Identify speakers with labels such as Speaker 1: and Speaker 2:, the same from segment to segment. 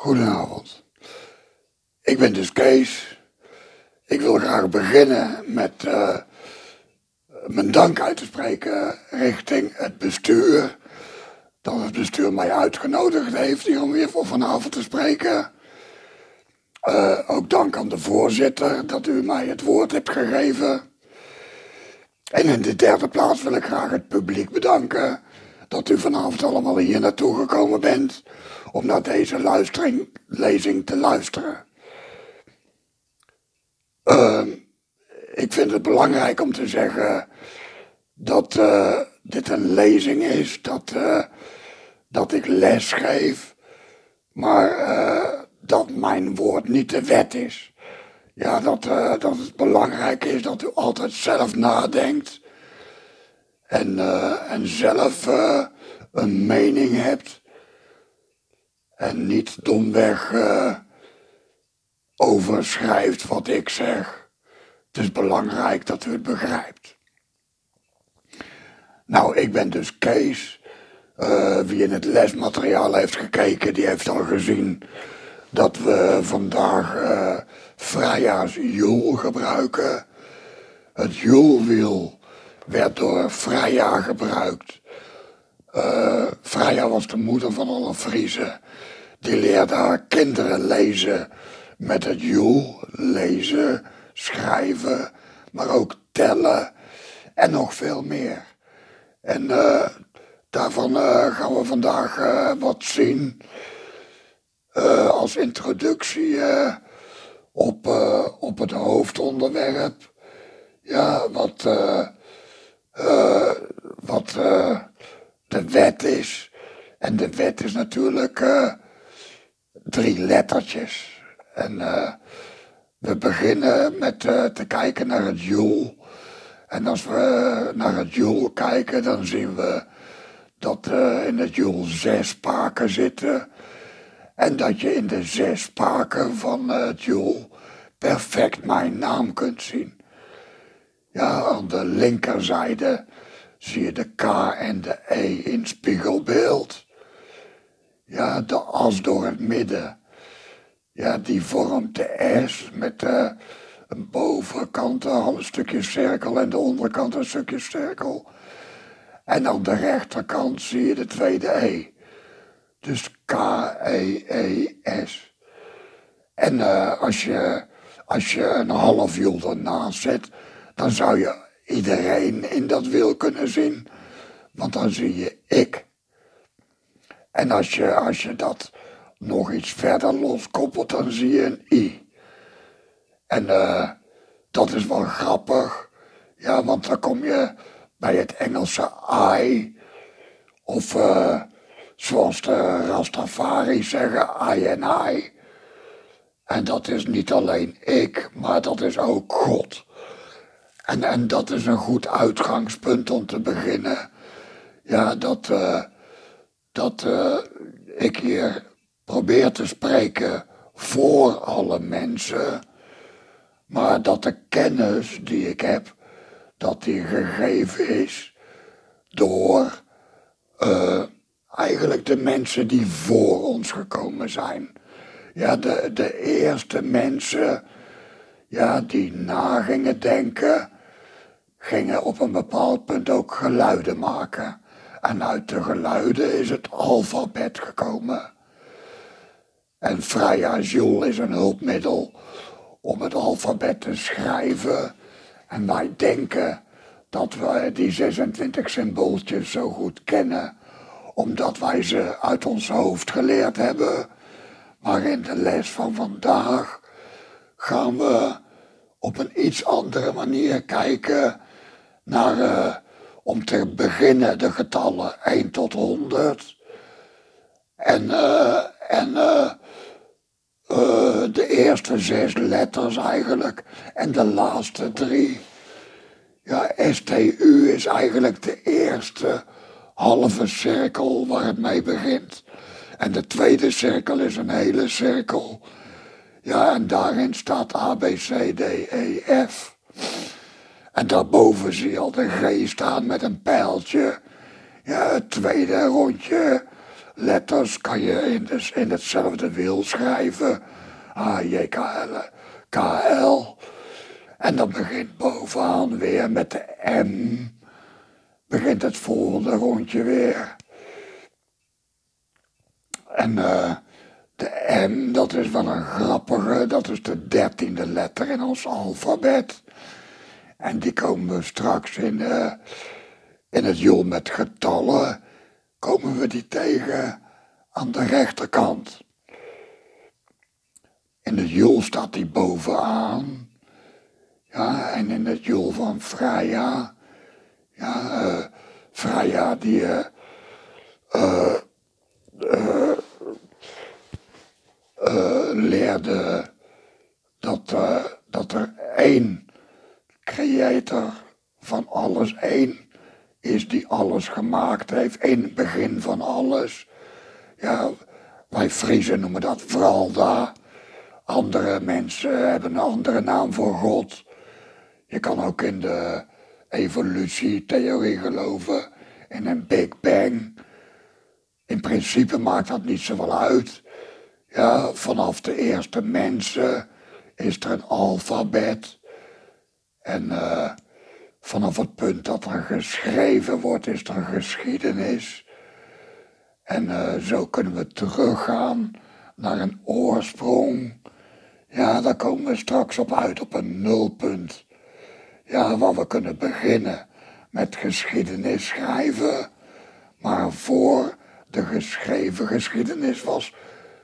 Speaker 1: Goedenavond. Ik ben dus Kees. Ik wil graag beginnen met mijn dank uit te spreken richting het bestuur. Dat het bestuur mij uitgenodigd heeft hier om weer voor vanavond te spreken. Ook dank aan de voorzitter dat u mij het woord hebt gegeven. En in de derde plaats wil ik graag het publiek bedanken dat u vanavond allemaal hier naartoe gekomen bent om naar deze lezing te luisteren. Ik vind het belangrijk om te zeggen dat dit een lezing is, dat ik les geef, maar dat mijn woord niet de wet is. Ja, dat het belangrijk is dat u altijd zelf nadenkt en zelf een mening hebt en niet domweg overschrijft wat ik zeg. Het is belangrijk dat u het begrijpt. Nou, ik ben dus Kees. Wie in het lesmateriaal heeft gekeken, die heeft al gezien dat we vandaag vrijjaarsjoel gebruiken. Het joelwiel werd door Freya gebruikt. Freya was de moeder van alle Friezen. Die leerde haar kinderen lezen met het joel. Lezen, schrijven, maar ook tellen en nog veel meer. En daarvan gaan we vandaag wat zien als introductie op het hoofdonderwerp. Ja, wat de wet is. En de wet is natuurlijk 3 lettertjes. En we beginnen met te kijken naar het joel. En als we naar het joel kijken, dan zien we dat in het joel 6 spaken zitten. En dat je in de 6 spaken van het joel perfect mijn naam kunt zien. Ja, aan de linkerzijde zie je de K en de E in spiegelbeeld. Ja, de as door het midden. Ja, die vormt de S met een bovenkant een stukje cirkel en de onderkant een stukje cirkel. En aan de rechterkant zie je de tweede E. Dus K-E-E-S. En als je een half wiel ernaast zet, dan zou je iedereen in dat wiel kunnen zien. Want dan zie je ik. En als je dat nog iets verder loskoppelt, dan zie je een I. En dat is wel grappig. Ja, want dan kom je bij het Engelse I. Of zoals de Rastafari zeggen, I en I. En dat is niet alleen ik, maar dat is ook God. En dat is een goed uitgangspunt om te beginnen. Ja, dat ik hier probeer te spreken voor alle mensen. Maar dat de kennis die ik heb, dat die gegeven is door eigenlijk de mensen die voor ons gekomen zijn. Ja, de eerste mensen, ja, die na gingen denken, gingen op een bepaald punt ook geluiden maken. En uit de geluiden is het alfabet gekomen. En vrijjaarsjoel is een hulpmiddel om het alfabet te schrijven. En wij denken dat we die 26 symbooltjes zo goed kennen, omdat wij ze uit ons hoofd geleerd hebben. Maar in de les van vandaag gaan we op een iets andere manier kijken naar, om te beginnen, de getallen 1 tot 100. En de eerste 6 letters eigenlijk en de laatste 3. Ja, STU is eigenlijk de eerste halve cirkel waar het mee begint. En de tweede cirkel is een hele cirkel. Ja, en daarin staat A, B, C, D, E, F. En daarboven zie je al de G staan met een pijltje. Ja, het tweede rondje letters kan je in hetzelfde wiel schrijven. A-J-K-L, K-L. En dan begint bovenaan weer met de M. Begint het volgende rondje weer. En de M, dat is wel een grappige, dat is de 13e letter in ons alfabet. En die komen we straks in het joel met getallen, komen we die tegen aan de rechterkant. In het joel staat die bovenaan. Ja, en in het joel van Freya, ja, Freya die leerde dat er één creator van alles, één is die alles gemaakt heeft, één begin van alles. Ja, wij Friezen noemen dat Vralda. Andere mensen hebben een andere naam voor God. Je kan ook in de evolutietheorie geloven, in een Big Bang. In principe maakt dat niet zoveel uit. Ja, vanaf de eerste mensen is er een alfabet. En vanaf het punt dat er geschreven wordt, is er een geschiedenis. En zo kunnen we teruggaan naar een oorsprong. Ja, daar komen we straks op uit, op een nulpunt. Ja, waar we kunnen beginnen met geschiedenis schrijven. Maar voor de geschreven geschiedenis was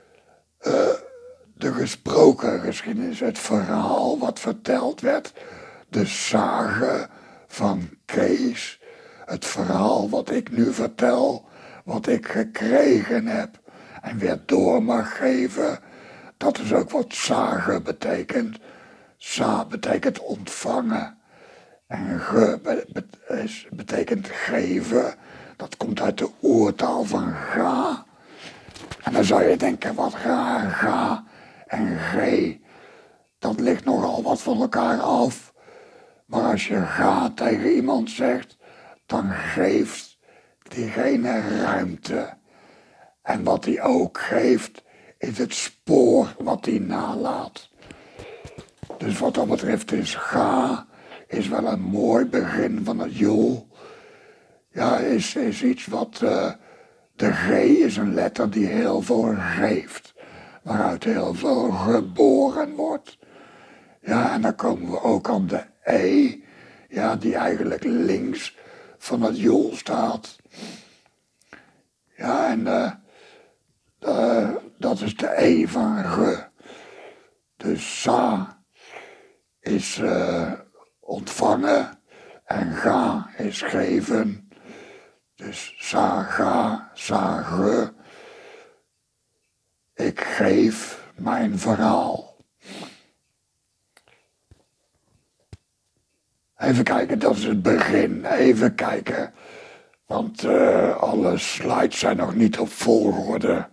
Speaker 1: de gesproken geschiedenis, het verhaal wat verteld werd, de sage van Kees, het verhaal wat ik nu vertel, wat ik gekregen heb en weer door mag geven. Dat is ook wat sage betekent. Sa betekent ontvangen en ge betekent geven. Dat komt uit de oertaal van ga. En dan zou je denken, wat raar, ga en g, dat ligt nogal wat van elkaar af. Maar als je ga tegen iemand zegt, dan geeft diegene ruimte. En wat hij ook geeft, is het spoor wat hij nalaat. Dus wat dat betreft is ga, is wel een mooi begin van het joel. Ja, is iets wat, de G is een letter die heel veel geeft. Waaruit heel veel geboren wordt. Ja, en dan komen we ook aan de E. Ja, die eigenlijk links van het joel staat. Ja, en dat is de E van ge. Dus sa is ontvangen en ga is geven. Dus sa, ga, sa, ge. Ik geef mijn verhaal. Even kijken, dat is het begin. Even kijken. Want alle slides zijn nog niet op volgorde.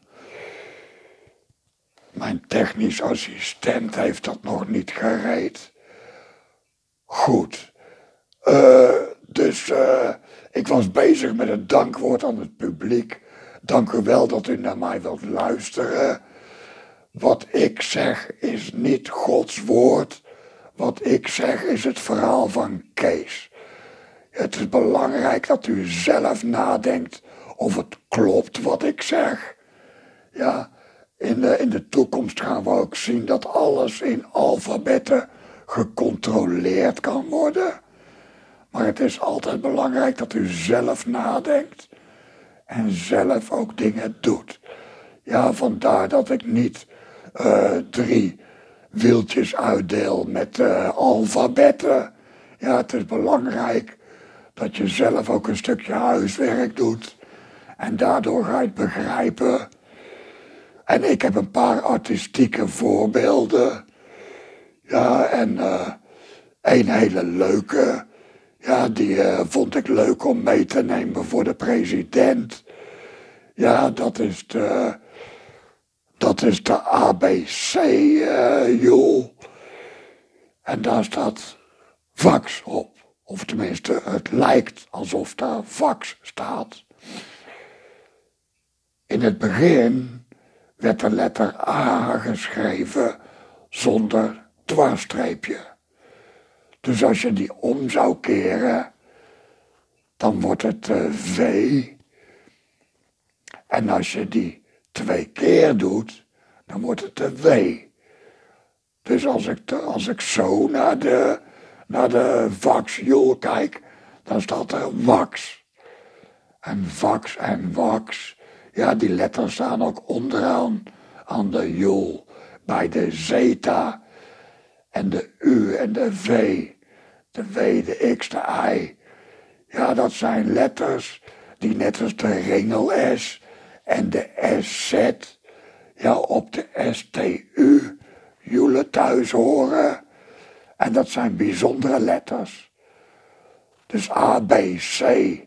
Speaker 1: Mijn technisch assistent heeft dat nog niet gereed. Goed. Dus ik was bezig met het dankwoord aan het publiek. Dank u wel dat u naar mij wilt luisteren. Wat ik zeg is niet Gods woord. Wat ik zeg is het verhaal van Kees. Het is belangrijk dat u zelf nadenkt of het klopt wat ik zeg. Ja, in de toekomst gaan we ook zien dat alles in alfabetten gecontroleerd kan worden. Maar het is altijd belangrijk dat u zelf nadenkt en zelf ook dingen doet. Ja, vandaar dat ik niet 3 wieltjes uitdeel met alfabetten. Ja, het is belangrijk dat je zelf ook een stukje huiswerk doet. En daardoor ga je het begrijpen. En ik heb een paar artistieke voorbeelden. Ja, en een hele leuke. Ja, die vond ik leuk om mee te nemen voor de president. Ja, dat is de ABC-joel. En daar staat Vax op. Of tenminste, het lijkt alsof daar Vax staat. In het begin werd de letter A geschreven zonder dwarsstreepje. Dus als je die om zou keren, dan wordt het V. En als je die 2 keer doet, dan wordt het een W. Dus als ik zo naar de vaxjoel kijk, dan staat er wax. En vax en wax, ja, die letters staan ook onderaan aan de joel. Bij de zeta en de U en de V, de W, de X, de I. Ja, dat zijn letters die net als de ringel S en de SZ, ja, op de STU joelen thuis horen. En dat zijn bijzondere letters. Dus A, B, C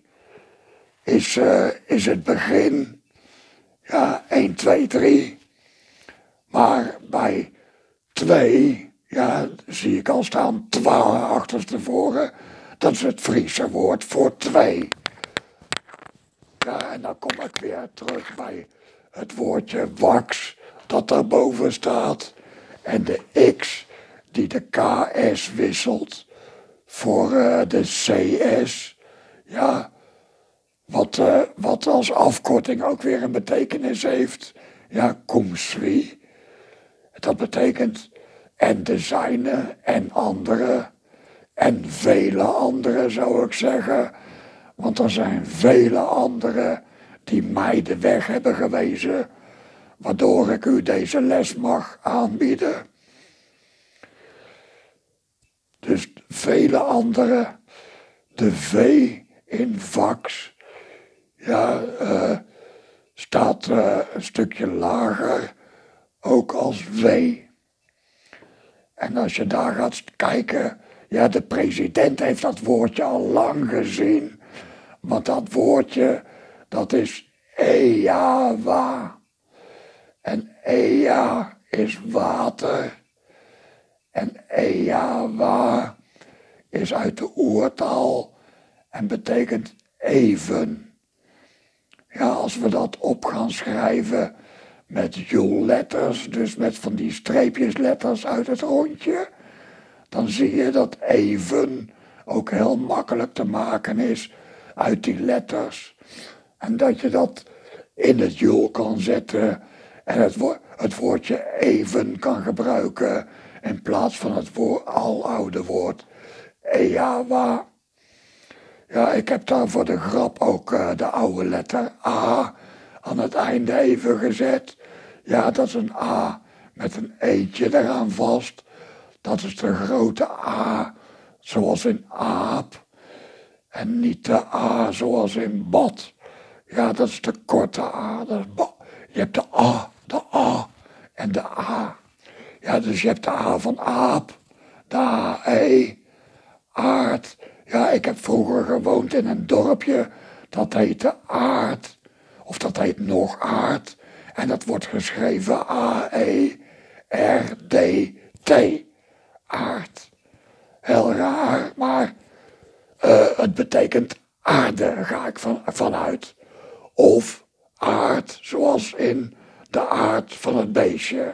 Speaker 1: is het begin. Ja, 1, 2, 3. Maar bij 2, ja, zie ik al staan 12 achterstevoren. Dat is het Friese woord voor 2. Ja, en dan kom ik weer terug bij het woordje wax, dat daarboven staat. En de X, die de KS wisselt voor de CS. Ja, wat als afkorting ook weer een betekenis heeft. Ja, kumsri. Dat betekent en de zijne en andere en vele anderen, zou ik zeggen. Want er zijn vele anderen die mij de weg hebben gewezen, waardoor ik u deze les mag aanbieden. Dus vele anderen, de V in vax, ja, staat een stukje lager, ook als W. En als je daar gaat kijken, ja, de president heeft dat woordje al lang gezien. Want dat woordje, dat is Eawa. En Ea is water. En Eawa is uit de oertaal en betekent even. Ja, als we dat op gaan schrijven met joelletters, dus met van die streepjesletters uit het rondje, dan zie je dat even ook heel makkelijk te maken is uit die letters. En dat je dat in het joel kan zetten en het woordje even kan gebruiken in plaats van het aloude woord Eawa. Ja, ik heb daar voor de grap ook de oude letter A aan het einde even gezet. Ja, dat is een A met een eetje eraan vast. Dat is de grote A, zoals in aap. En niet de A zoals in bad. Ja, dat is de korte A. Dat is je hebt de A en de A. Ja, dus je hebt de A van aap, de A-E, aard. Ja, ik heb vroeger gewoond in een dorpje, dat heette Aard. Of dat heet nog Aard. En dat wordt geschreven A-E-R-D-T. Aard. Heel raar, maar het betekent aarde, ga ik vanuit. Of aard, zoals in de aard van het beestje.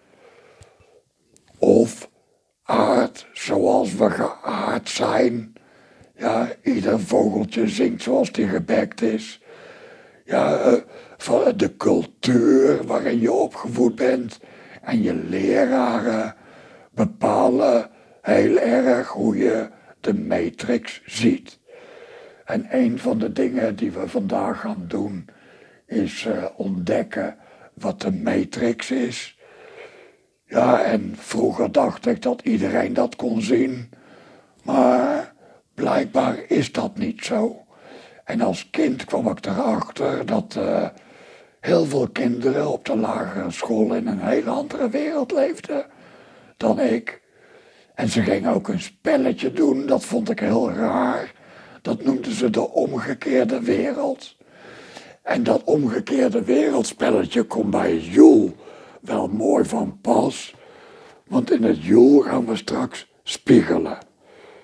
Speaker 1: Of aard, zoals we geaard zijn. Ja, ieder vogeltje zingt zoals die gebekt is. Ja, van de cultuur waarin je opgevoed bent. En je leraren bepalen heel erg hoe je de matrix ziet. En een van de dingen die we vandaag gaan doen is ontdekken wat de matrix is. Ja, en vroeger dacht ik dat iedereen dat kon zien, maar blijkbaar is dat niet zo. En als kind kwam ik erachter dat heel veel kinderen op de lagere school in een hele andere wereld leefden dan ik. En ze gingen ook een spelletje doen, dat vond ik heel raar. Dat noemden ze de omgekeerde wereld. En dat omgekeerde wereldspelletje komt bij het joel wel mooi van pas. Want in het joel gaan we straks spiegelen.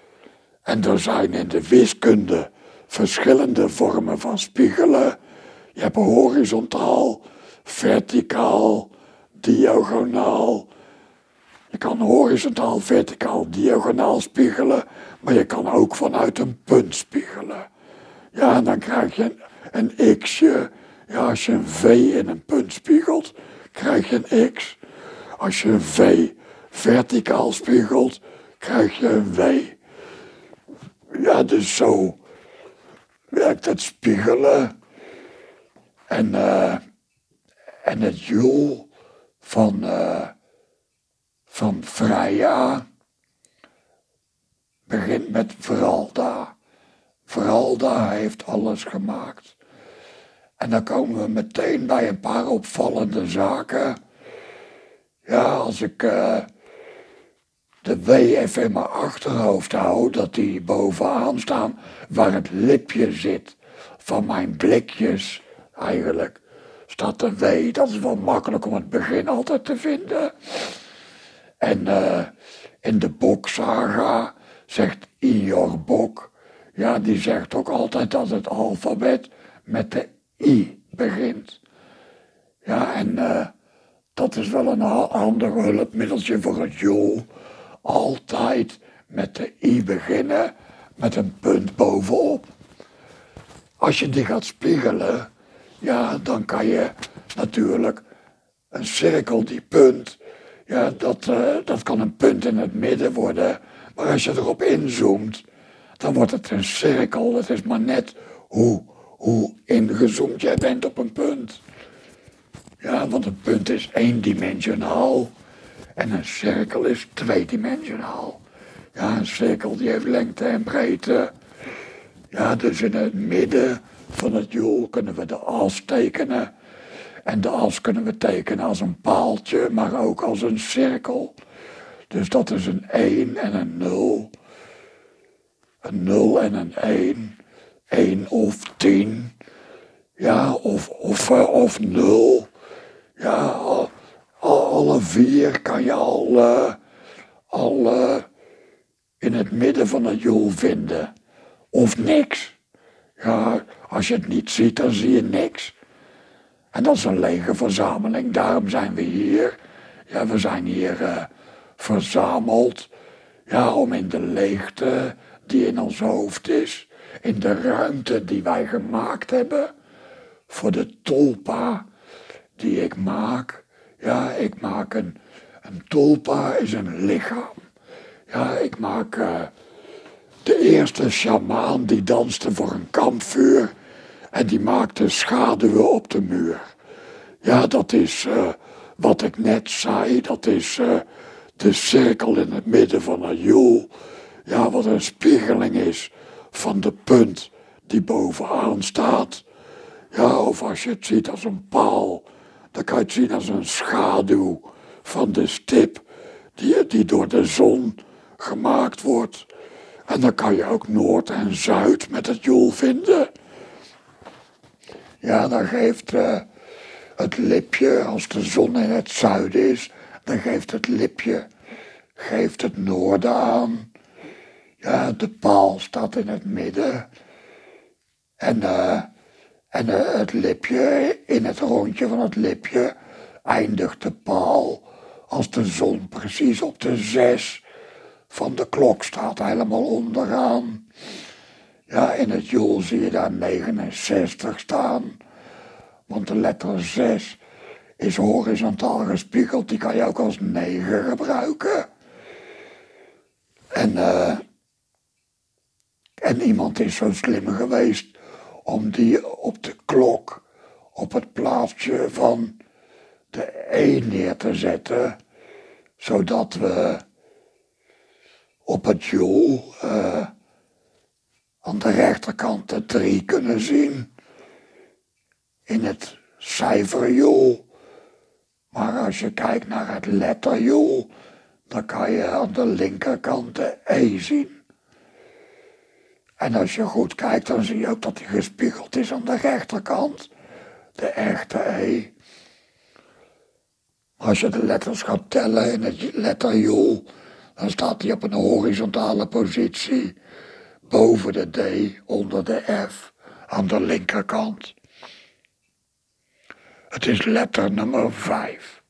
Speaker 1: En er zijn in de wiskunde verschillende vormen van spiegelen. Je hebt horizontaal, verticaal, diagonaal. Je kan horizontaal, verticaal, diagonaal spiegelen, maar je kan ook vanuit een punt spiegelen. Ja, en dan krijg je een x'je. Ja, als je een V in een punt spiegelt, krijg je een X. Als je een V verticaal spiegelt, krijg je een W. Ja, dus zo werkt het spiegelen. En het joule van Freya begint met Veralda. Veralda heeft alles gemaakt. En dan komen we meteen bij een paar opvallende zaken. Ja, als ik de W even in mijn achterhoofd hou, dat die bovenaan staan, waar het lipje zit van mijn blikjes eigenlijk, staat de W. Dat is wel makkelijk om het begin altijd te vinden. En in de Boksaga zegt Ior Bok, ja, die zegt ook altijd dat het alfabet met de I begint. Ja, en dat is wel een handig hulpmiddeltje voor het joel. Altijd met de I beginnen, met een punt bovenop. Als je die gaat spiegelen, ja, dan kan je natuurlijk een cirkel, die punt, ja, dat kan een punt in het midden worden. Maar als je erop inzoomt, dan wordt het een cirkel. Het is maar net hoe ingezoomd jij bent op een punt. Ja, want een punt is eendimensionaal en een cirkel is tweedimensionaal. Ja, een cirkel die heeft lengte en breedte. Ja, dus in het midden van het joel kunnen we de as tekenen. En de as kunnen we tekenen als een paaltje, maar ook als een cirkel. Dus dat is een 1 en een 0. Een 0 en een 1. 1 of 10. Ja, of 0. Ja, alle 4 kan je al in het midden van het joel vinden. Of niks. Ja, als je het niet ziet, dan zie je niks. En dat is een lege verzameling, daarom zijn we hier. Ja, we zijn hier verzameld, ja, om in de leegte die in ons hoofd is, in de ruimte die wij gemaakt hebben, voor de tulpa die ik maak. Ja, ik maak een tulpa is een lichaam. Ja, ik maak de eerste sjamaan die danste voor een kampvuur en die maakte schaduwen op de muur. Ja, dat is wat ik net zei, dat is de cirkel in het midden van het joel. Ja, wat een spiegeling is van de punt die bovenaan staat. Ja, of als je het ziet als een paal, dan kan je het zien als een schaduw van de stip die door de zon gemaakt wordt. En dan kan je ook Noord en Zuid met het joel vinden. Ja, dan geeft het lipje, als de zon in het zuiden is, dan geeft het lipje het noorden aan. Ja, de paal staat in het midden. En het lipje, in het rondje van het lipje, eindigt de paal als de zon precies op de 6 van de klok staat, helemaal onderaan. Ja, in het joel zie je daar 69 staan. Want de letter 6 is horizontaal gespiegeld, die kan je ook als 9 gebruiken. En iemand is zo slim geweest om die op de klok, op het plaatsje van de 1 neer te zetten, zodat we op het joel aan de rechterkant de 3 kunnen zien in het cijferjoel. Maar als je kijkt naar het letterjoel, dan kan je aan de linkerkant de E zien. En als je goed kijkt, dan zie je ook dat die gespiegeld is aan de rechterkant, de echte E. Als je de letters gaat tellen in het letterjoel, dan staat die op een horizontale positie, boven de D, onder de F, aan de linkerkant. Het is letter nummer 5.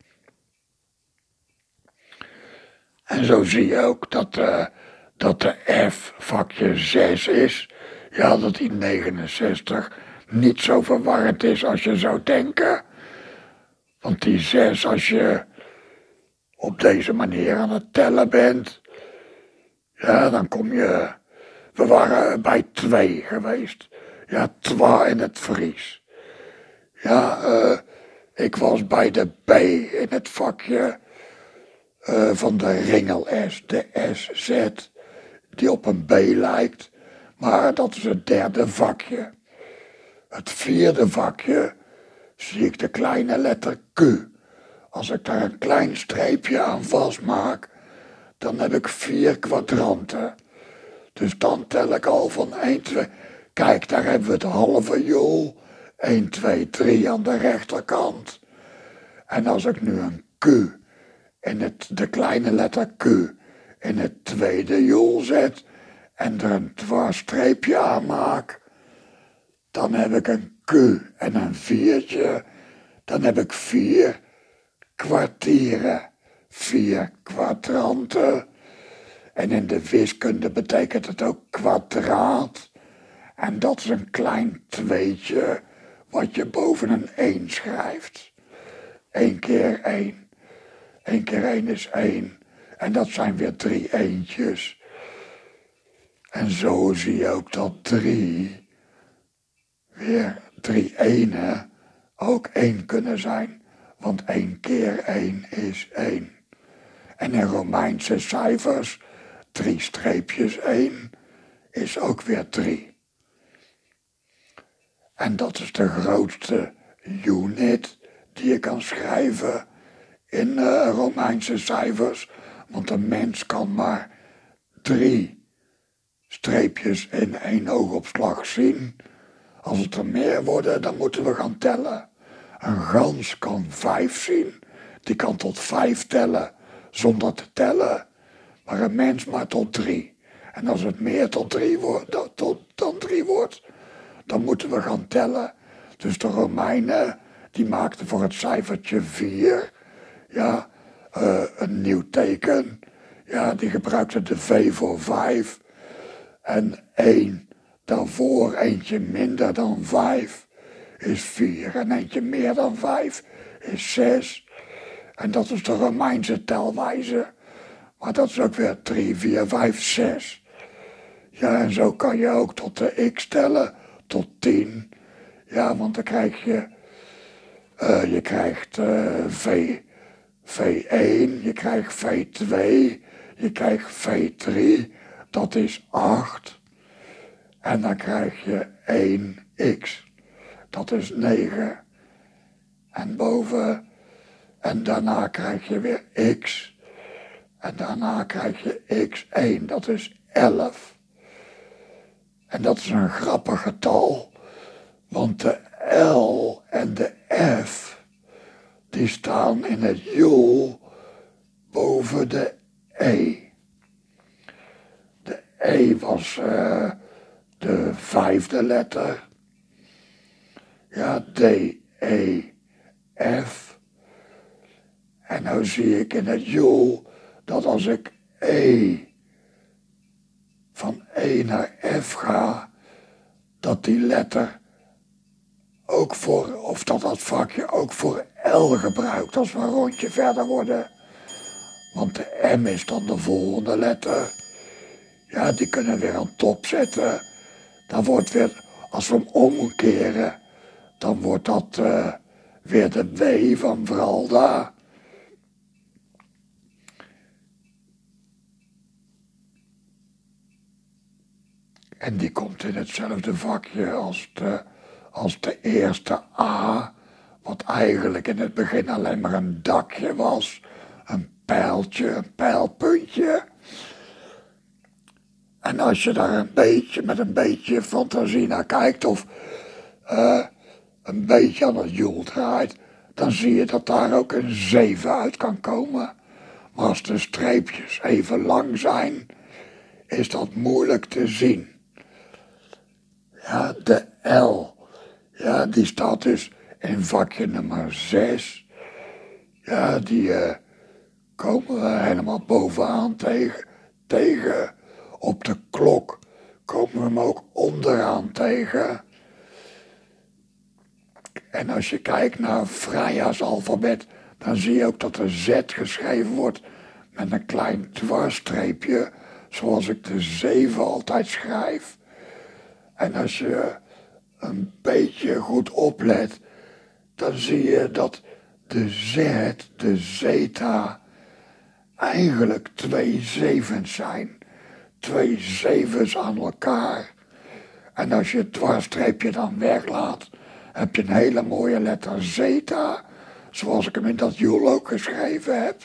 Speaker 1: En zo zie je ook dat de F vakje 6 is. Ja, dat die 69 niet zo verwarrend is als je zou denken. Want die 6, als je op deze manier aan het tellen bent, ja, dan kom je. We waren bij 2 geweest. Ja, 2 in het Fries. Ja, ik was bij de B in het vakje van de ringel S, de SZ, die op een B lijkt. Maar dat is het 3e vakje. Het 4e vakje zie ik de kleine letter Q. Als ik daar een klein streepje aan vastmaak, dan heb ik 4 kwadranten. Dus dan tel ik al van 1, 2. Kijk, daar hebben we het halve joel. 1, 2, 3 aan de rechterkant. En als ik nu een Q in de kleine letter Q in het 2e joel zet en er een dwarsstreepje aan maak, dan heb ik een Q en een 4'tje. Dan heb ik 4 kwartieren, 4 kwadranten. En in de wiskunde betekent het ook kwadraat. En dat is een klein 2'tje wat je boven een 1 schrijft. 1 keer 1. 1 keer 1 is 1. En dat zijn weer 3 eentjes. En zo zie je ook dat 3 weer 3 enen ook 1 kunnen zijn. Want 1 keer 1 is 1. En in Romeinse cijfers 3 streepjes 1 is ook weer 3. En dat is de grootste unit die je kan schrijven in Romeinse cijfers. Want een mens kan maar 3 streepjes in 1 oogopslag zien. Als het er meer worden, dan moeten we gaan tellen. Een gans kan 5 zien. Die kan tot 5 tellen zonder te tellen. Maar een mens maar tot 3. En als het meer tot 3 wordt, dan 3 wordt, dan moeten we gaan tellen. Dus de Romeinen, die maakten voor het cijfertje 4, ja, een nieuw teken. Ja, die gebruikten de V voor 5. En 1 daarvoor, eentje minder dan 5, is 4. En eentje meer dan 5 is 6. En dat is de Romeinse telwijze. Maar dat is ook weer 3, 4, 5, 6. Ja, en zo kan je ook tot de x tellen, tot 10. Ja, want dan krijg je, je krijgt V1, je krijgt V2, je krijgt V3, dat is 8. En dan krijg je 1x, dat is 9. En boven, en daarna krijg je weer x. En daarna krijg je x1, dat is 11. En dat is een grappig getal, want de L en de F, die staan in het joel boven de E. De E was de 5e letter. Ja, D, E, F. En nou zie ik in het joel dat als ik van E naar F ga, dat die letter ook voor, of dat vakje ook voor L gebruikt als we een rondje verder worden. Want de M is dan de volgende letter. Ja, die kunnen we weer aan top zetten. Dan wordt weer, als we hem omkeren, dan wordt dat weer de W van Vralda. En die komt in hetzelfde vakje als de eerste A, wat eigenlijk in het begin alleen maar een dakje was. Een pijltje, een pijlpuntje. En als je daar met een beetje fantasie naar kijkt of een beetje aan het joel draait, dan zie je dat daar ook een 7 uit kan komen. Maar als de streepjes even lang zijn, is dat moeilijk te zien. Ja, de L, ja, die staat dus in vakje nummer 6, ja, die komen we helemaal bovenaan tegen. Op de klok komen we hem ook onderaan tegen. En als je kijkt naar Freya's alfabet, dan zie je ook dat de Z geschreven wordt met een klein dwarsstreepje, zoals ik de 7 altijd schrijf. En als je een beetje goed oplet, dan zie je dat de Z, de zeta, eigenlijk 2 zevens zijn. 2 zevens aan elkaar. En als je het dwarsstreepje dan weglaat, heb je een hele mooie letter zeta, zoals ik hem in dat joel ook geschreven heb.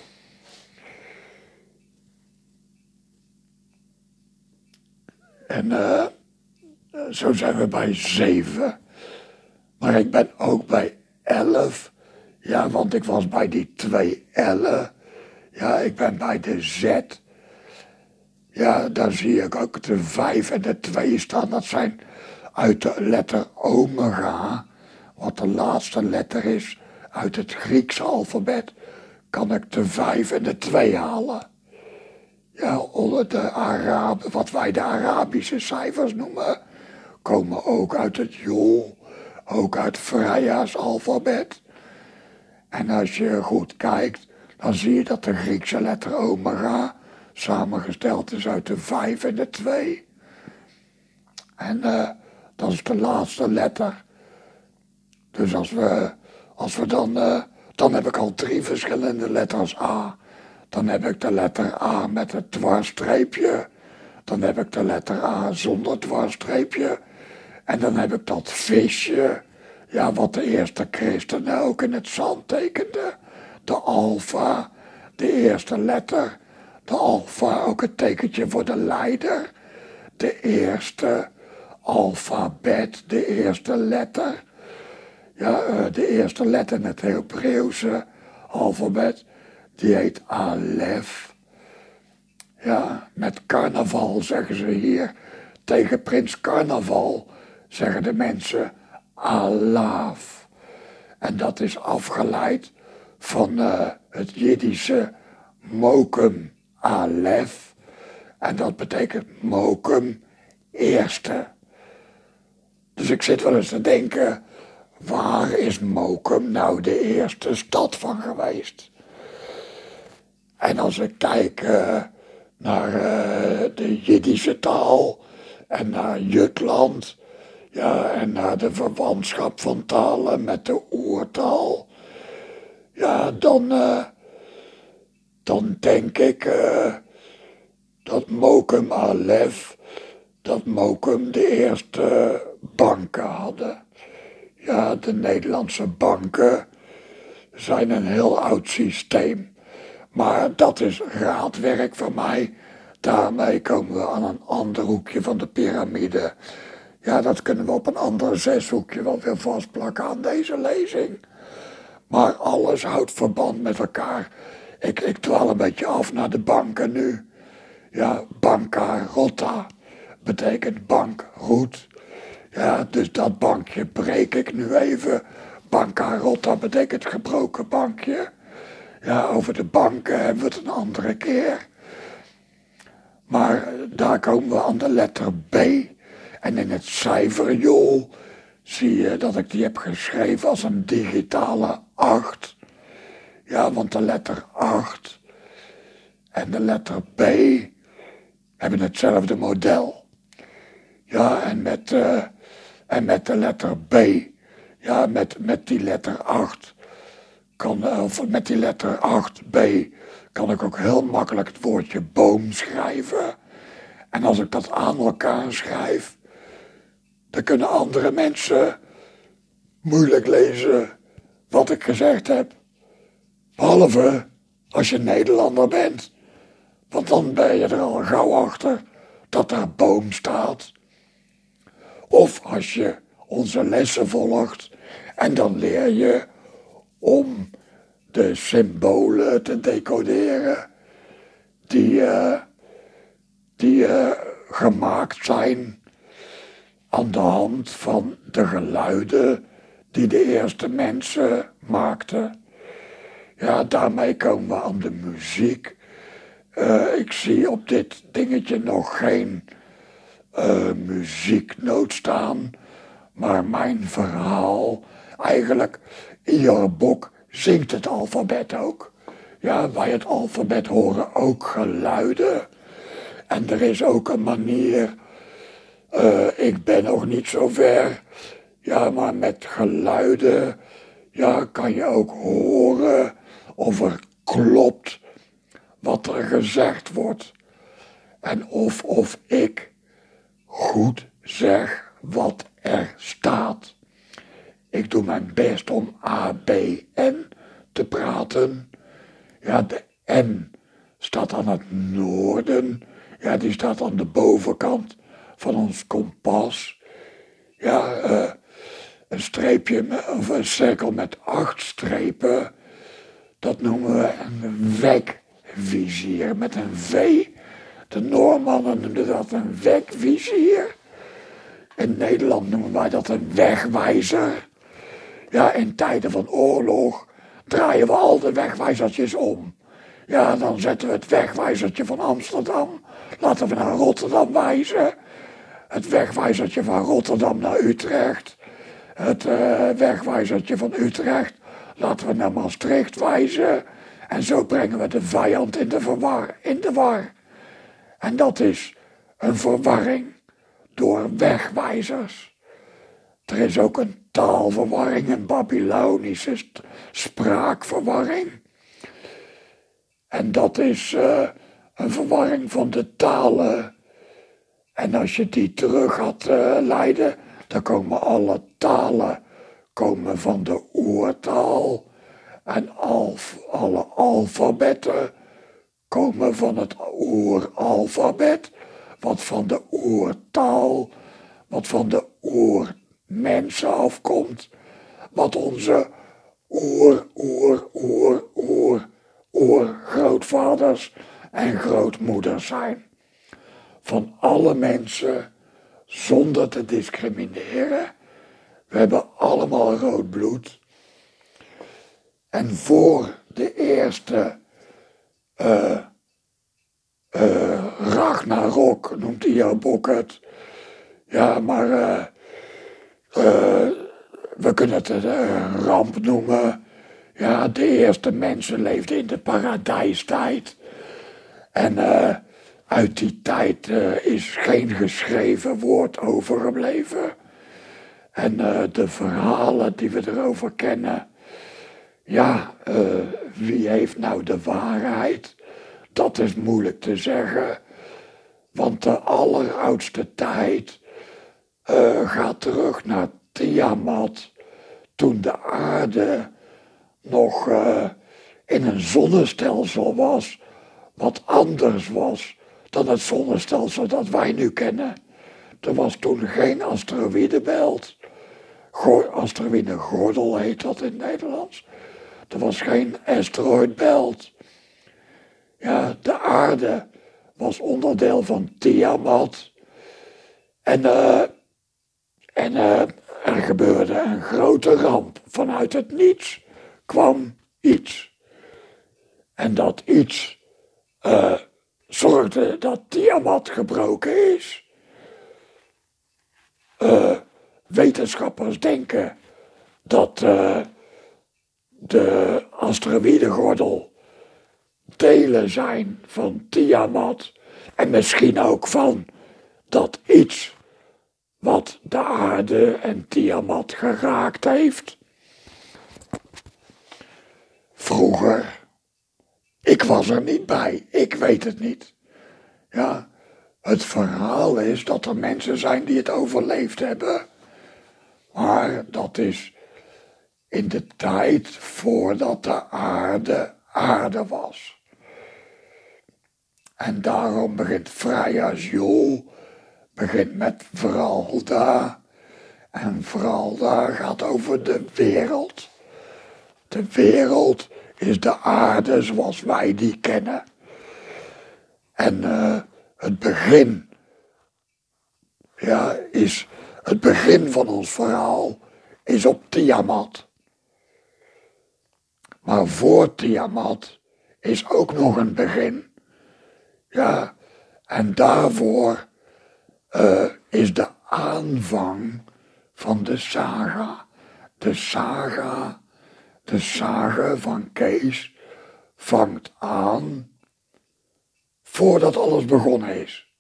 Speaker 1: En zo zijn we bij 7. Maar ik ben ook bij 11. Ja, want ik was bij die 2 L'en. Ja, ik ben bij de Z. Ja, daar zie ik ook de 5 en de 2 staan. Dat zijn uit de letter omega, wat de laatste letter is uit het Griekse alfabet, kan ik de 5 en de 2 halen. Ja, onder de Araben, wat wij de Arabische cijfers noemen, komen ook uit het joel, ook uit Freya's alfabet. En als je goed kijkt, dan zie je dat de Griekse letter omega samengesteld is uit de 5 en de 2. En dat is de laatste letter. Dus als we dan heb ik al 3 verschillende letters A. Dan heb ik de letter A met het dwarsstreepje. Dan heb ik de letter A zonder dwarsstreepje. En dan heb ik dat visje, ja, wat de eerste christenen ook in het zand tekenden. De alfa, de eerste letter. De alfa, ook het tekentje voor de leider. De eerste alfabet, de eerste letter. Ja, de eerste letter in het Hebreeuwse alfabet, die heet Alef. Ja, met carnaval zeggen ze hier. Tegen prins carnaval zeggen de mensen Alaf. En dat is afgeleid van het Jiddische Mokum Alef. En dat betekent Mokum, eerste. Dus ik zit wel eens te denken, waar is Mokum nou de eerste stad van geweest? En als ik kijk naar de Jiddische taal en naar Jutland, ja, en naar de verwantschap van talen met de oertaal, ja, dan denk ik dat Mokum Alef, dat Mokum de eerste banken hadden. Ja, de Nederlandse banken zijn een heel oud systeem. Maar dat is raadwerk van mij. Daarmee komen we aan een ander hoekje van de piramide. Ja, dat kunnen we op een ander 6-hoekje wel weer vastplakken aan deze lezing. Maar alles houdt verband met elkaar. Ik dwaal een beetje af naar de banken nu. Ja, banca rotta betekent bankroet. Ja, dus dat bankje breek ik nu even. Banca rotta betekent gebroken bankje. Ja, over de banken hebben we het een andere keer. Maar daar komen we aan de letter B. En in het cijferjoel zie je dat ik die heb geschreven als een digitale 8. Ja, want de letter 8 en de letter B hebben hetzelfde model. Ja, en met de letter B, ja, met die letter 8, of met die letter 8b, kan ik ook heel makkelijk het woordje boom schrijven. En als ik dat aan elkaar schrijf, dan kunnen andere mensen moeilijk lezen wat ik gezegd heb. Behalve als je Nederlander bent, want dan ben je er al gauw achter dat daar boom staat. Of als je onze lessen volgt en dan leer je om de symbolen te decoderen die gemaakt zijn aan de hand van de geluiden die de eerste mensen maakten. Ja, daarmee komen we aan de muziek. Ik zie op dit dingetje nog geen muzieknoot staan, maar mijn verhaal, eigenlijk, ieder boek zingt het alfabet ook. Ja, bij het alfabet horen ook geluiden. En er is ook een manier, ik ben nog niet zo ver, ja, maar met geluiden, ja, kan je ook horen of er klopt wat er gezegd wordt. En of ik goed zeg wat er staat. Ik doe mijn best om A, B, N te praten. Ja, de N staat aan het noorden. Ja, die staat aan de bovenkant van ons kompas. Ja, een streepje of een cirkel met 8 strepen. Dat noemen we een wegvizier met een V. De Noormannen noemden dat een wegvizier. In Nederland noemen wij dat een wegwijzer. Ja, in tijden van oorlog draaien we al de wegwijzertjes om. Ja, dan zetten we het wegwijzertje van Amsterdam, laten we naar Rotterdam wijzen. Het wegwijzertje van Rotterdam naar Utrecht. Het wegwijzertje van Utrecht laten we naar Maastricht wijzen. En zo brengen we de vijand in de war. En dat is een verwarring door wegwijzers. Er is ook een taalverwarring, een Babylonische spraakverwarring. En dat is een verwarring van de talen. En als je die terug gaat leiden, dan komen alle talen van de oertaal. En alle alfabetten komen van het oeralfabet, wat van de oertaal, wat van de oermensen afkomt, wat onze oergrootvaders en grootmoeders zijn. Van alle mensen, zonder te discrimineren. We hebben allemaal rood bloed. En voor de eerste Ragnarok noemt Ierboek het. Ja, maar we kunnen het een ramp noemen. Ja, de eerste mensen leefden in de paradijstijd. En uit die tijd is geen geschreven woord overgebleven. En de verhalen die we erover kennen. Ja, wie heeft nou de waarheid? Dat is moeilijk te zeggen. Want de alleroudste tijd gaat terug naar Tiamat. Toen de aarde nog in een zonnestelsel was. Wat anders was dan het zonnestelsel dat wij nu kennen. Er was toen geen asteroïdebelt. Asteroïdegordel heet dat in het Nederlands. Er was geen asteroïdbelt. Ja, de aarde was onderdeel van Tiamat. En er gebeurde een grote ramp. Vanuit het niets kwam iets. En dat iets zorgde dat Tiamat gebroken is. Wetenschappers denken dat de asteroïdegordel delen zijn van Tiamat en misschien ook van dat iets wat de aarde en Tiamat geraakt heeft. Vroeger, ik was er niet bij, ik weet het niet. Ja, het verhaal is dat er mensen zijn die het overleefd hebben. Maar dat is in de tijd voordat de aarde was. En daarom begint Freyja begint met Vralda. En Vralda gaat over de wereld. De wereld is de aarde zoals wij die kennen. En het begin, ja, is het begin van ons verhaal is op Tiamat. Maar voor Tiamat is ook nog een begin. Ja, en daarvoor is de aanvang van de saga. De saga van Kees vangt aan voordat alles begonnen is.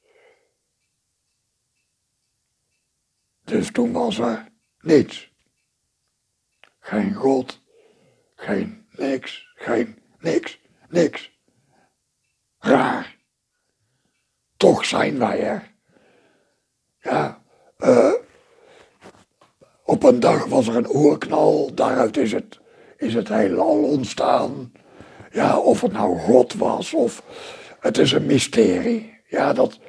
Speaker 1: Dus toen was er niets. Geen God, geen niks. Raar. Toch zijn wij er. Ja, op een dag was er een oerknal, daaruit is het heelal ontstaan. Ja, of het nou God was of het is een mysterie. Ja, dat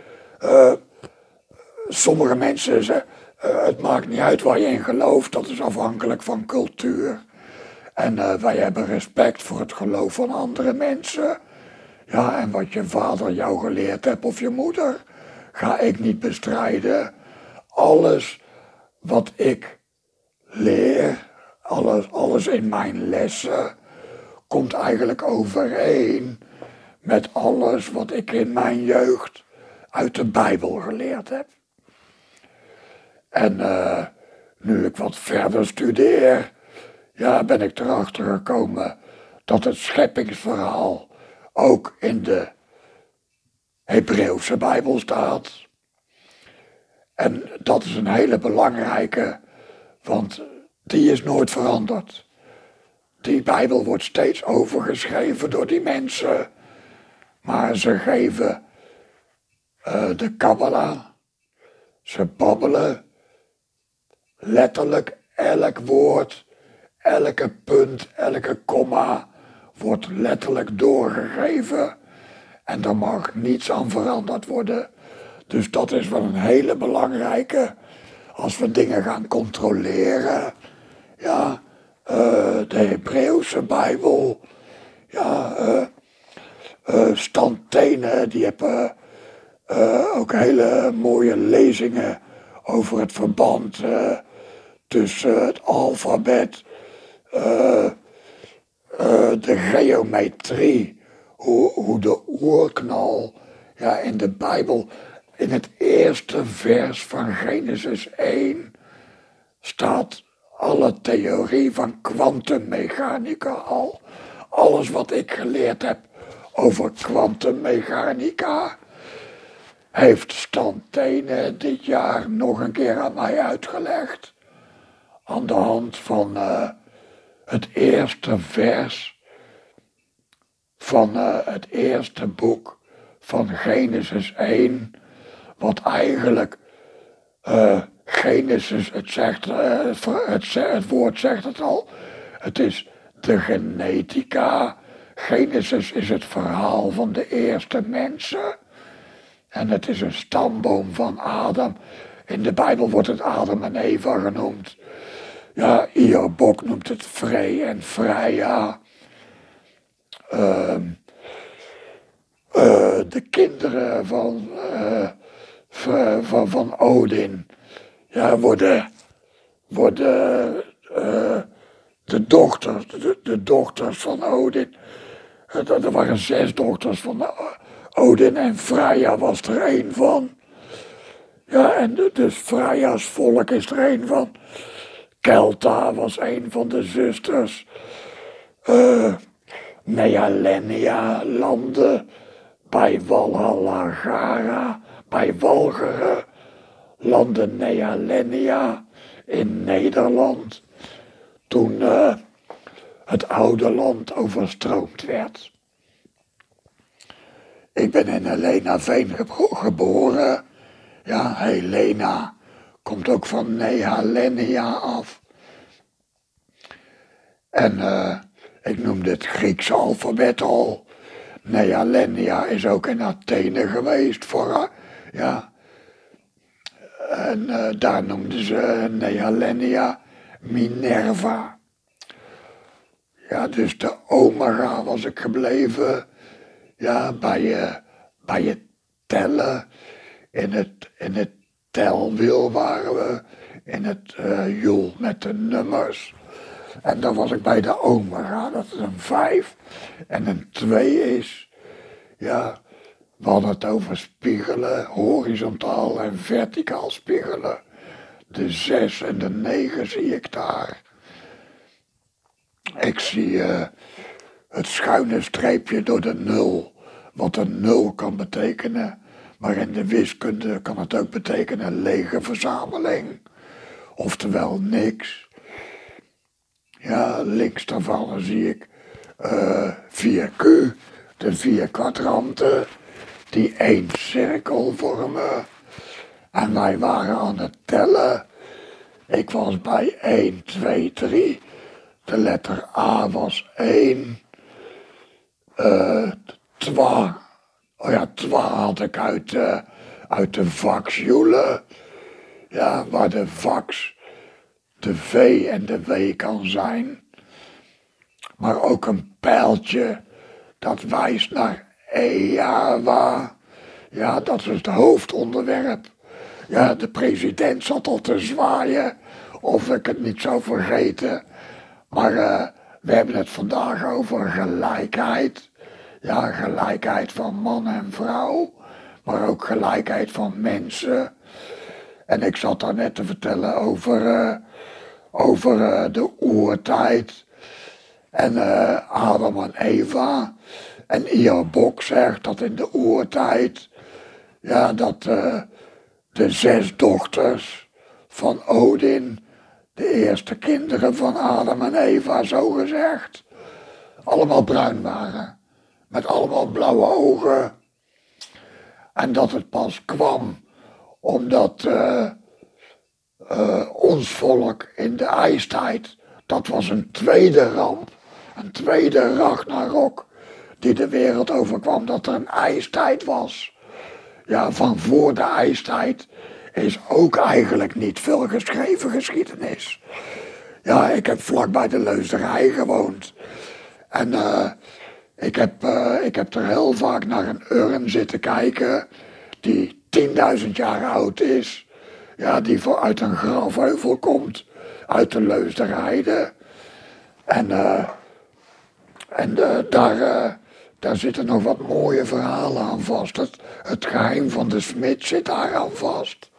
Speaker 1: sommige mensen zeggen, het maakt niet uit waar je in gelooft, dat is afhankelijk van cultuur. En wij hebben respect voor het geloof van andere mensen. Ja, en wat je vader jou geleerd hebt of je moeder, ga ik niet bestrijden. Alles wat ik leer, alles in mijn lessen, komt eigenlijk overeen met alles wat ik in mijn jeugd uit de Bijbel geleerd heb. En nu ik wat verder studeer, ja, ben ik erachter gekomen dat het scheppingsverhaal ook in de Hebreeuwse Bijbel staat. En dat is een hele belangrijke, want die is nooit veranderd. Die Bijbel wordt steeds overgeschreven door die mensen, maar ze geven de Kabbalah, ze babbelen letterlijk elk woord, elke punt, elke komma wordt letterlijk doorgegeven en er mag niets aan veranderd worden. Dus dat is wel een hele belangrijke, als we dingen gaan controleren. Ja, de Hebreeuwse Bijbel, ja, Stan Tene, die hebben ook hele mooie lezingen over het verband tussen het alfabet, de geometrie, hoe de oerknal, ja, in de Bijbel, in het eerste vers van Genesis 1 staat alle theorie van kwantummechanica al. Alles wat ik geleerd heb over kwantummechanica heeft Stan Tene dit jaar nog een keer aan mij uitgelegd. Aan de hand van het eerste vers van het eerste boek van Genesis 1. Wat eigenlijk Genesis, het woord zegt het al. Het is de genetica. Genesis is het verhaal van de eerste mensen. En het is een stamboom van Adam. In de Bijbel wordt het Adam en Eva genoemd. Ja, Ierbok noemt het Vree en Freya. De kinderen van Odin, ja, worden de dochters van Odin. Er waren 6 dochters van Odin en Freya was er één van. Ja, en dus Freya's volk is er één van. Kelta was een van de zusters. Nealenia landde bij Walhallagara, bij Walcheren, landde Nealenia in Nederland, toen het oude land overstroomd werd. Ik ben in Helenaveen geboren. Ja, Helena komt ook van Nealenia af. En ik noemde het Griekse alfabet al. Nealenia is ook in Athene geweest voor ja. En daar noemden ze Nealenia Minerva. Ja, dus de Omega was ik gebleven. Ja, bij het tellen. In het telwiel waren we in het joel met de nummers. En dan was ik bij de omega, dat het een 5 en een 2 is. Ja, we hadden het over spiegelen, horizontaal en verticaal spiegelen. De 6 en de 9 zie ik daar. Ik zie het schuine streepje door de 0, wat een 0 kan betekenen. Maar in de wiskunde kan het ook betekenen lege verzameling. Oftewel niks. Ja, links daarvan zie ik 4Q, de 4 kwadranten, die 1 cirkel vormen. En wij waren aan het tellen. Ik was bij 1, 2, 3. De letter A was 1. Twa. Oh ja, twa had ik uit de vaksjoelen. Ja, waar de vaks de V en de W kan zijn. Maar ook een pijltje dat wijst naar Eawa. Ja, dat is het hoofdonderwerp. Ja, de president zat al te zwaaien of ik het niet zou vergeten. Maar we hebben het vandaag over gelijkheid. Ja, gelijkheid van man en vrouw. Maar ook gelijkheid van mensen. En ik zat daar net te vertellen over de oertijd. En Adam en Eva. En Ian Bok zegt dat in de oertijd. Ja, dat de 6 dochters van Odin. De eerste kinderen van Adam en Eva, zo gezegd. Allemaal bruin waren. Met allemaal blauwe ogen. En dat het pas kwam omdat ons volk in de ijstijd, dat was een tweede ramp, een tweede Ragnarok, die de wereld overkwam, dat er een ijstijd was. Ja, van voor de ijstijd is ook eigenlijk niet veel geschreven geschiedenis. Ja, ik heb vlakbij de Leusderij gewoond. En ik heb er heel vaak naar een urn zitten kijken die 10.000 jaar oud is. Ja, die uit een grafheuvel komt, uit de Leusderheide. En daar zitten nog wat mooie verhalen aan vast. Het geheim van de smid zit daar aan vast.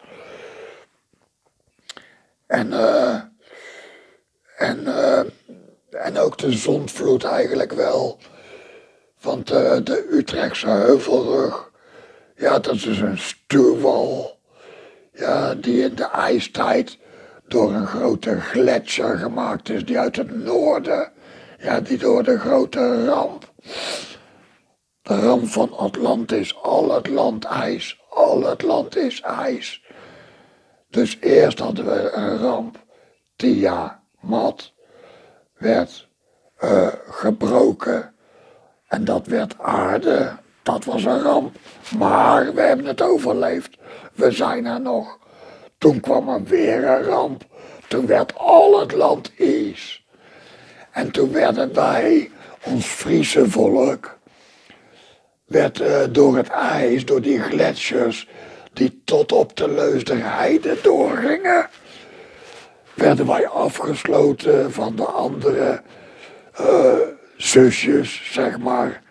Speaker 1: En ook de zondvloed eigenlijk wel. Want de Utrechtse Heuvelrug, ja, dat is een stuwwal. Ja, die in de ijstijd door een grote gletsjer gemaakt is, die uit het noorden, ja, die door de grote ramp. De ramp van Atlantis, al het land ijs, al het land is ijs. Dus eerst hadden we een ramp, Tiamat werd gebroken en dat werd aarde. Dat was een ramp, maar we hebben het overleefd. We zijn er nog. Toen kwam er weer een ramp. Toen werd al het land ijs. En toen werden wij, ons Friese volk, werd door het ijs, door die gletsjers die tot op de Leusderheide doorgingen, werden wij afgesloten van de andere zusjes, zeg maar.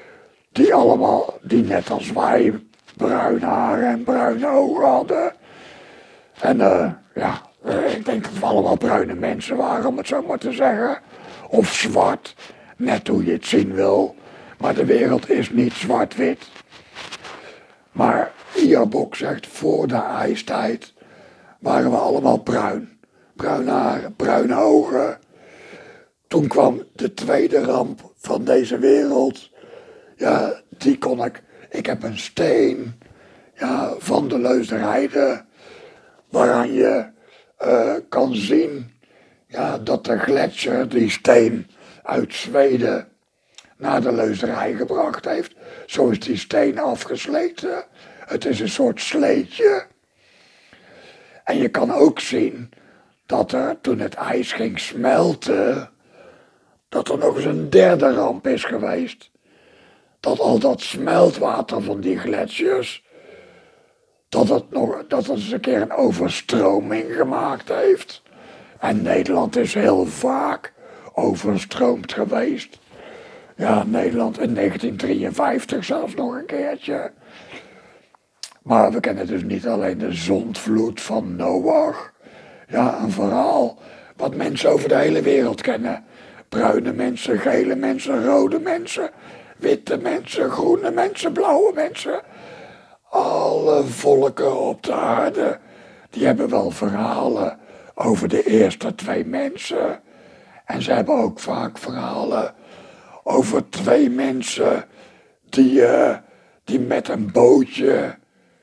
Speaker 1: Die net als wij bruin haar en bruine ogen hadden. En ik denk dat we allemaal bruine mensen waren, om het zo maar te zeggen. Of zwart, net hoe je het zien wil. Maar de wereld is niet zwart-wit. Maar Ierbok zegt, voor de ijstijd waren we allemaal bruin. Bruin haar, bruine ogen. Toen kwam de tweede ramp van deze wereld. Ja, die kon ik. Ik heb een steen, ja, van de Leusderheide, waaraan je kan zien, ja, dat de gletsjer die steen uit Zweden naar de Leusderij gebracht heeft. Zo is die steen afgesleten. Het is een soort sleetje. En je kan ook zien dat er, toen het ijs ging smelten, dat er nog eens een derde ramp is geweest. Dat al dat smeltwater van die gletsjers, dat het eens een keer een overstroming gemaakt heeft. En Nederland is heel vaak overstroomd geweest. Ja, Nederland in 1953 zelfs nog een keertje. Maar we kennen dus niet alleen de zondvloed van Noach. Ja, een verhaal wat mensen over de hele wereld kennen. Bruine mensen, gele mensen, rode mensen, witte mensen, groene mensen, blauwe mensen. Alle volken op de aarde, die hebben wel verhalen over de eerste twee mensen. En ze hebben ook vaak verhalen over twee mensen die met een bootje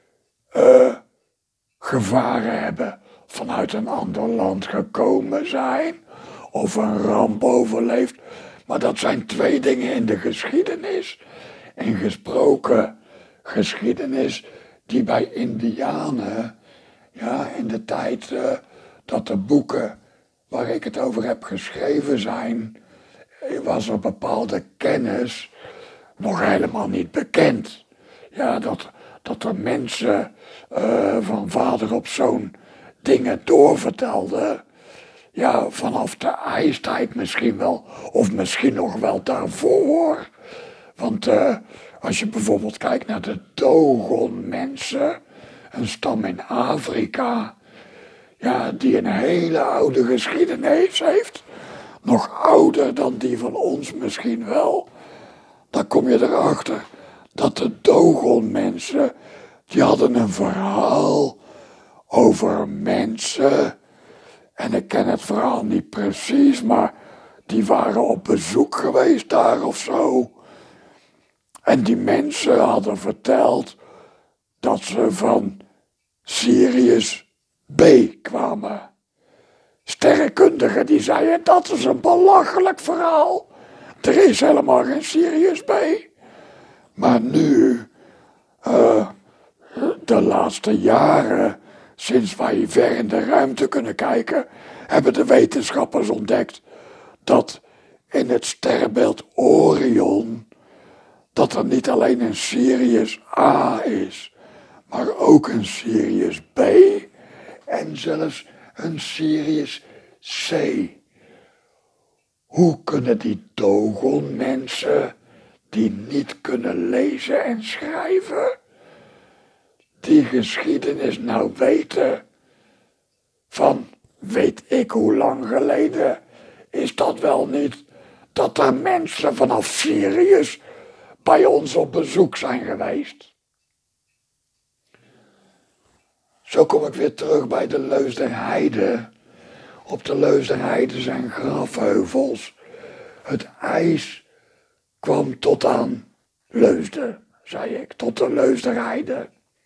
Speaker 1: gevaren hebben, vanuit een ander land gekomen zijn of een ramp overleefd. Maar dat zijn twee dingen in de geschiedenis, in gesproken geschiedenis, die bij Indianen, ja, in de tijd dat de boeken waar ik het over heb geschreven zijn, was er bepaalde kennis nog helemaal niet bekend. Ja, dat er mensen van vader op zoon dingen doorvertelden. Ja, vanaf de ijstijd misschien wel, of misschien nog wel daarvoor. Want als je bijvoorbeeld kijkt naar de Dogon-mensen, een stam in Afrika, ja, die een hele oude geschiedenis heeft, nog ouder dan die van ons misschien wel, dan kom je erachter dat de Dogon-mensen, die hadden een verhaal over mensen. En ik ken het verhaal niet precies, maar die waren op bezoek geweest daar of zo. En die mensen hadden verteld dat ze van Sirius B kwamen. Sterrenkundigen die zeiden, dat is een belachelijk verhaal. Er is helemaal geen Sirius B. Maar nu, de laatste jaren, sinds wij ver in de ruimte kunnen kijken, hebben de wetenschappers ontdekt dat in het sterrenbeeld Orion, dat er niet alleen een Sirius A is, maar ook een Sirius B en zelfs een Sirius C. Hoe kunnen die Dogon-mensen, die niet kunnen lezen en schrijven, die geschiedenis nou weten van weet ik hoe lang geleden is dat wel niet, dat er mensen vanaf Sirius bij ons op bezoek zijn geweest? Zo kom ik weer terug bij de Leusderheide. Op de Leusderheide zijn grafheuvels. Het ijs kwam tot aan Leusden, zei ik, tot de Leusderheide.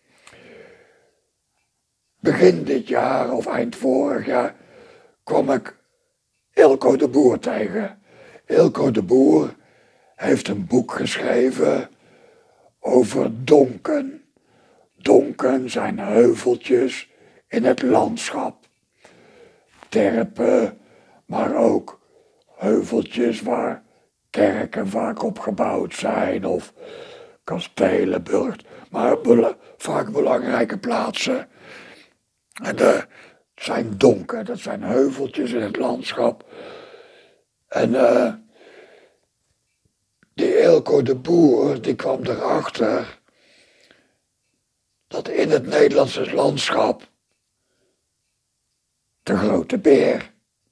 Speaker 1: Begin dit jaar of eind vorig jaar kwam ik Eelco de Boer tegen. Eelco de Boer heeft een boek geschreven over donken. Donken zijn heuveltjes in het landschap. Terpen, maar ook heuveltjes waar kerken vaak op gebouwd zijn of kastelen, burcht, maar vaak belangrijke plaatsen. En dat zijn donken, dat zijn heuveltjes in het landschap. En die Eelco de Boer, die kwam erachter dat in het Nederlandse landschap de grote beer,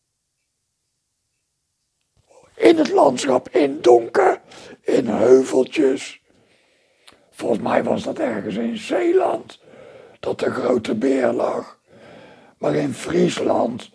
Speaker 1: in het landschap, in donker, in heuveltjes, volgens mij was dat ergens in Zeeland, dat de grote beer lag. Maar in Friesland,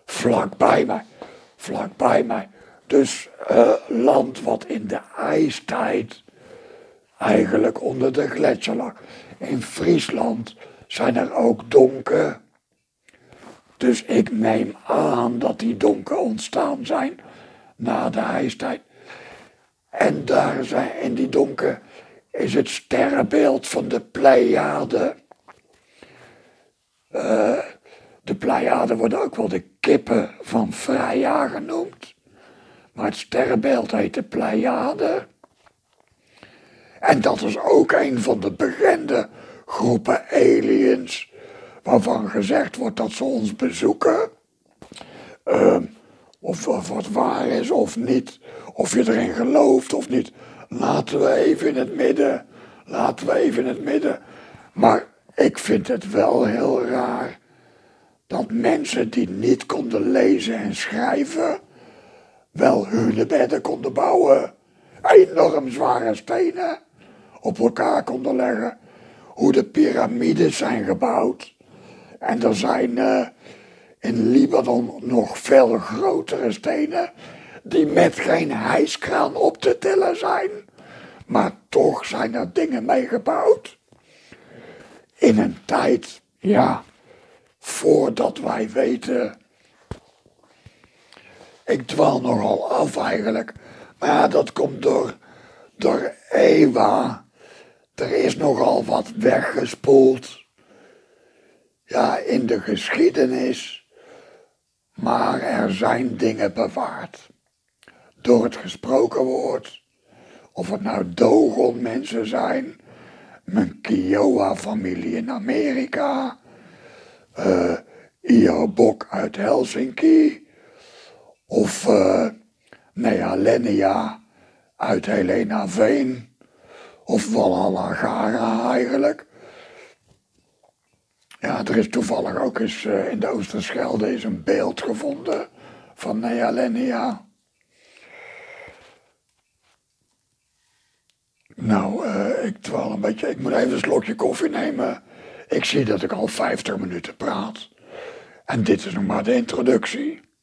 Speaker 1: vlakbij mij. Dus land wat in de ijstijd eigenlijk onder de gletsjer lag. In Friesland zijn er ook donken. Dus ik neem aan dat die donken ontstaan zijn na de ijstijd. En daar zijn, in die donken is het sterrenbeeld van de Pleiaden. De Pleiaden worden ook wel de kippen van Freya genoemd. Maar het sterrenbeeld heet de Pleiaden. En dat is ook een van de bekende groepen aliens waarvan gezegd wordt dat ze ons bezoeken. Of wat waar is of niet, of je erin gelooft of niet, laten we even in het midden, laten we even in het midden. Maar ik vind het wel heel raar dat mensen die niet konden lezen en schrijven, wel hunebedden konden bouwen, enorm zware stenen op elkaar konden leggen, hoe de piramides zijn gebouwd. En er zijn in Libanon nog veel grotere stenen die met geen hijskraan op te tillen zijn. Maar toch zijn er dingen mee gebouwd. In een tijd, ja, voordat wij weten. Ik dwaal nogal af eigenlijk. Maar ja, dat komt door Ewa. Er is nogal wat weggespoeld. Ja, in de geschiedenis. Maar er zijn dingen bewaard. Door het gesproken woord. Of het nou Dogon mensen zijn. Mijn Kiowa-familie in Amerika. Iobok uit Helsinki. Of Nealenia uit Helena Veen. Of Walhalla eigenlijk. Ja, er is toevallig ook eens in de Oosterschelde is een beeld gevonden van Nealenia. Nou, ik dwaal een beetje. Ik moet even een slokje koffie nemen. Ik zie dat ik al 50 minuten praat. En dit is nog maar de introductie.